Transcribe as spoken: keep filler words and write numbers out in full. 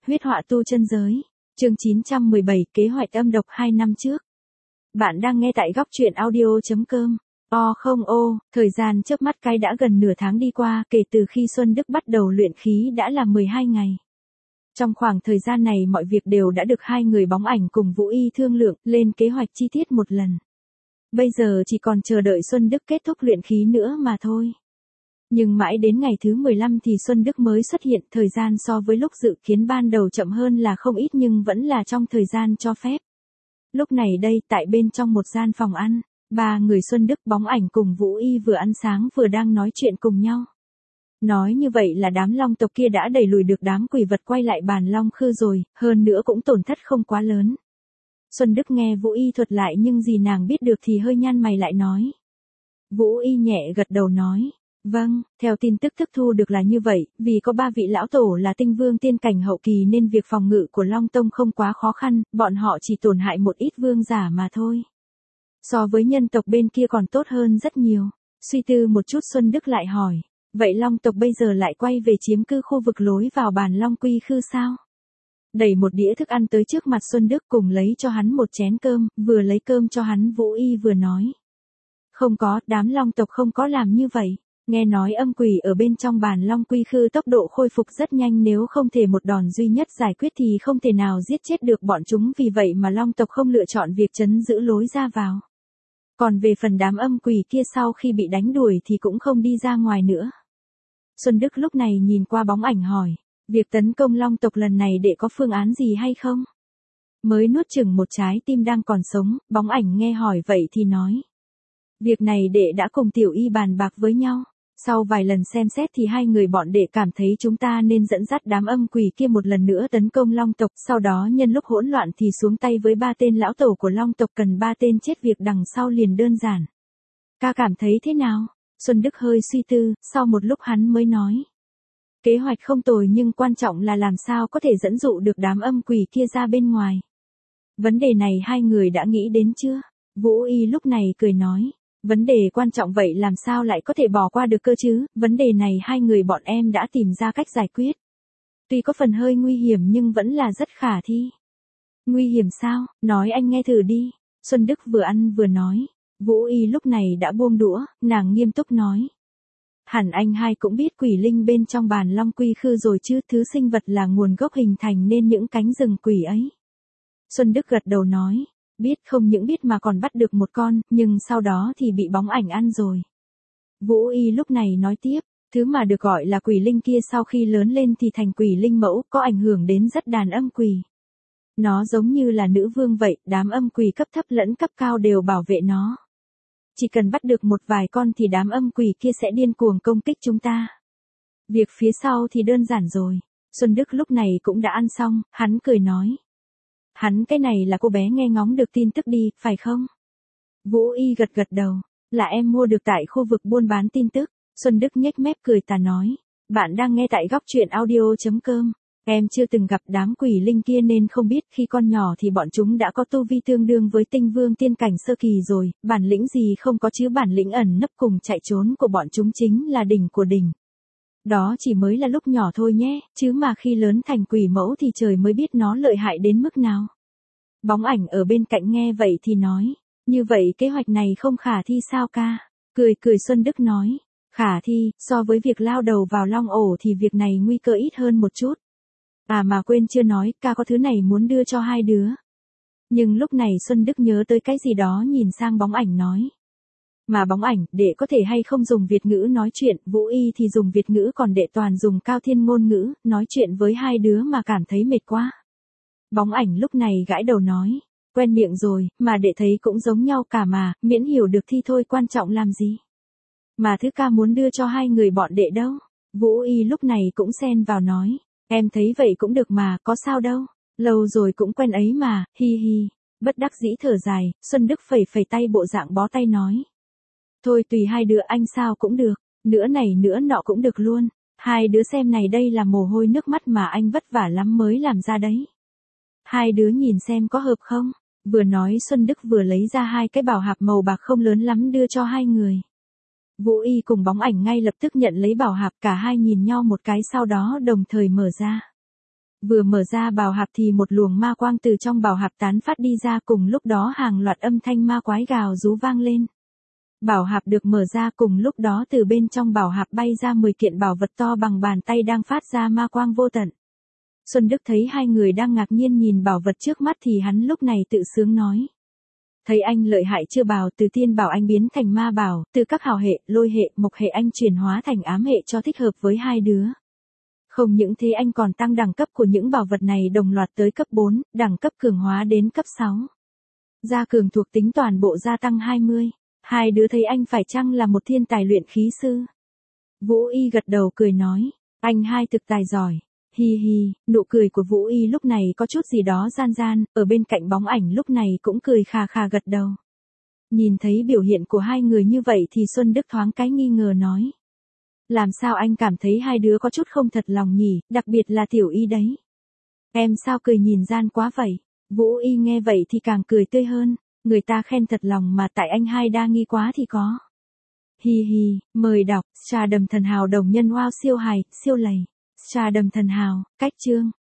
huyết họa tu chân giới. Chương chín trăm mười bảy, kế hoạch âm độc hai năm trước. Bạn đang nghe tại góc truyện audio chấm com. O không ô, thời gian chớp mắt cái đã gần nửa tháng đi qua, kể từ khi Xuân Đức bắt đầu luyện khí đã là mười hai ngày. Trong khoảng thời gian này mọi việc đều đã được hai người Bóng Ảnh cùng Vũ Y thương lượng, lên kế hoạch chi tiết một lần. Bây giờ chỉ còn chờ đợi Xuân Đức kết thúc luyện khí nữa mà thôi. Nhưng mãi đến ngày thứ mười lăm thì Xuân Đức mới xuất hiện, thời gian so với lúc dự kiến ban đầu chậm hơn là không ít nhưng vẫn là trong thời gian cho phép. Lúc này đây, tại bên trong một gian phòng ăn, ba người Xuân Đức, Bóng Ảnh cùng Vũ Y vừa ăn sáng vừa đang nói chuyện cùng nhau. Nói như vậy là đám long tộc kia đã đẩy lùi được đám quỷ vật quay lại bàn long khư rồi, hơn nữa cũng tổn thất không quá lớn. Xuân Đức nghe Vũ Y thuật lại nhưng gì nàng biết được thì hơi nhăn mày lại nói. Vũ Y nhẹ gật đầu nói. Vâng, theo tin tức thức thu được là như vậy, vì có ba vị lão tổ là tinh vương tiên cảnh hậu kỳ nên việc phòng ngự của Long Tông không quá khó khăn, bọn họ chỉ tổn hại một ít vương giả mà thôi. So với nhân tộc bên kia còn tốt hơn rất nhiều. Suy tư một chút Xuân Đức lại hỏi, vậy Long tộc bây giờ lại quay về chiếm cư khu vực lối vào bàn Long Quy Khư sao? Đẩy một đĩa thức ăn tới trước mặt Xuân Đức cùng lấy cho hắn một chén cơm, vừa lấy cơm cho hắn Vũ Y vừa nói. Không có, đám Long tộc không có làm như vậy. Nghe nói âm quỷ ở bên trong bàn Long Quy Khư tốc độ khôi phục rất nhanh, nếu không thể một đòn duy nhất giải quyết thì không thể nào giết chết được bọn chúng, vì vậy mà Long tộc không lựa chọn việc trấn giữ lối ra vào. Còn về phần đám âm quỷ kia sau khi bị đánh đuổi thì cũng không đi ra ngoài nữa. Xuân Đức lúc này nhìn qua Bóng Ảnh hỏi, việc tấn công Long tộc lần này đệ có phương án gì hay không? Mới nuốt chửng một trái tim đang còn sống, Bóng Ảnh nghe hỏi vậy thì nói. Việc này đệ đã cùng Tiểu Y bàn bạc với nhau. Sau vài lần xem xét thì hai người bọn đệ cảm thấy chúng ta nên dẫn dắt đám âm quỷ kia một lần nữa tấn công Long tộc, sau đó nhân lúc hỗn loạn thì xuống tay với ba tên lão tổ của Long tộc, cần ba tên chết việc đằng sau liền đơn giản. Ca cảm thấy thế nào? Xuân Đức hơi suy tư, sau một lúc hắn mới nói. Kế hoạch không tồi nhưng quan trọng là làm sao có thể dẫn dụ được đám âm quỷ kia ra bên ngoài. Vấn đề này hai người đã nghĩ đến chưa? Vũ Y lúc này cười nói. Vấn đề quan trọng vậy làm sao lại có thể bỏ qua được cơ chứ, vấn đề này hai người bọn em đã tìm ra cách giải quyết. Tuy có phần hơi nguy hiểm nhưng vẫn là rất khả thi. Nguy hiểm sao, nói anh nghe thử đi. Xuân Đức vừa ăn vừa nói. Vũ Y lúc này đã buông đũa, nàng nghiêm túc nói. Hẳn anh hai cũng biết quỷ linh bên trong bàn Long Quy Khư rồi chứ, thứ sinh vật là nguồn gốc hình thành nên những cánh rừng quỷ ấy. Xuân Đức gật đầu nói. Biết, không những biết mà còn bắt được một con, nhưng sau đó thì bị Bóng Ảnh ăn rồi. Vũ Y lúc này nói tiếp, thứ mà được gọi là quỷ linh kia sau khi lớn lên thì thành quỷ linh mẫu, có ảnh hưởng đến rất đàn âm quỷ. Nó giống như là nữ vương vậy, đám âm quỷ cấp thấp lẫn cấp cao đều bảo vệ nó. Chỉ cần bắt được một vài con thì đám âm quỷ kia sẽ điên cuồng công kích chúng ta. Việc phía sau thì đơn giản rồi. Xuân Đức lúc này cũng đã ăn xong, hắn cười nói. Hắn cái này là cô bé nghe ngóng được tin tức đi, phải không? Vũ Y gật gật đầu, là em mua được tại khu vực buôn bán tin tức. Xuân Đức nhếch mép cười tà nói, bạn đang nghe tại góc truyện audio chấm com. Em chưa từng gặp đám quỷ linh kia nên không biết, khi con nhỏ thì bọn chúng đã có tu vi tương đương với tinh vương tiên cảnh sơ kỳ rồi, bản lĩnh gì không có chứ, bản lĩnh ẩn nấp cùng chạy trốn của bọn chúng chính là đỉnh của đỉnh. Đó chỉ mới là lúc nhỏ thôi nhé, chứ mà khi lớn thành quỷ mẫu thì trời mới biết nó lợi hại đến mức nào. Bóng Ảnh ở bên cạnh nghe vậy thì nói, như vậy kế hoạch này không khả thi sao ca? Cười cười Xuân Đức nói, khả thi, so với việc lao đầu vào long ổ thì việc này nguy cơ ít hơn một chút. À mà quên chưa nói, ca có thứ này muốn đưa cho hai đứa. Nhưng lúc này Xuân Đức nhớ tới cái gì đó nhìn sang Bóng Ảnh nói. Mà Bóng Ảnh, đệ có thể hay không dùng Việt ngữ nói chuyện, Vũ Y thì dùng Việt ngữ còn đệ toàn dùng Cao Thiên ngôn ngữ, nói chuyện với hai đứa mà cảm thấy mệt quá. Bóng Ảnh lúc này gãi đầu nói, quen miệng rồi, mà đệ thấy cũng giống nhau cả mà, miễn hiểu được thì thôi, quan trọng làm gì. Mà thứ ca muốn đưa cho hai người bọn đệ đâu? Vũ Y lúc này cũng xen vào nói, em thấy vậy cũng được mà, có sao đâu, lâu rồi cũng quen ấy mà, hi hi. Bất đắc dĩ thở dài, Xuân Đức phẩy phẩy tay bộ dạng bó tay nói. Thôi tùy hai đứa anh sao cũng được, nữa này nữa nọ cũng được luôn. Hai đứa xem này, đây là mồ hôi nước mắt mà anh vất vả lắm mới làm ra đấy. Hai đứa nhìn xem có hợp không? Vừa nói Xuân Đức vừa lấy ra hai cái bảo hạp màu bạc không lớn lắm đưa cho hai người. Vũ Y cùng Bóng Ảnh ngay lập tức nhận lấy bảo hạp, cả hai nhìn nhau một cái sau đó đồng thời mở ra. Vừa mở ra bảo hạp thì một luồng ma quang từ trong bảo hạp tán phát đi ra, cùng lúc đó hàng loạt âm thanh ma quái gào rú vang lên. Bảo hạp được mở ra, cùng lúc đó từ bên trong bảo hạp bay ra mười kiện bảo vật to bằng bàn tay đang phát ra ma quang vô tận. Xuân Đức thấy hai người đang ngạc nhiên nhìn bảo vật trước mắt thì hắn lúc này tự sướng nói. Thấy anh lợi hại chưa bảo, từ tiên bảo anh biến thành ma bảo, từ các hào hệ, lôi hệ, mộc hệ anh chuyển hóa thành ám hệ cho thích hợp với hai đứa. Không những thế anh còn tăng đẳng cấp của những bảo vật này đồng loạt tới cấp bốn, đẳng cấp cường hóa đến cấp sáu. Gia cường thuộc tính toàn bộ gia tăng hai mươi. Hai đứa thấy anh phải chăng là một thiên tài luyện khí sư? Vũ Y gật đầu cười nói, anh hai thực tài giỏi. Hi hi, nụ cười của Vũ Y lúc này có chút gì đó gian gian, ở bên cạnh bóng ảnh lúc này cũng cười khà khà gật đầu. Nhìn thấy biểu hiện của hai người như vậy thì Xuân Đức thoáng cái nghi ngờ nói. Làm sao anh cảm thấy hai đứa có chút không thật lòng nhỉ, đặc biệt là Tiểu Y đấy. Em sao cười nhìn gian quá vậy? Vũ Y nghe vậy thì càng cười tươi hơn, người ta khen thật lòng mà tại anh hai đa nghi quá thì có. Hi hi, mời đọc, Trà Đầm Thần Hào đồng nhân wow siêu hài, siêu lầy. Trà Đầm Thần Hào, cách chương.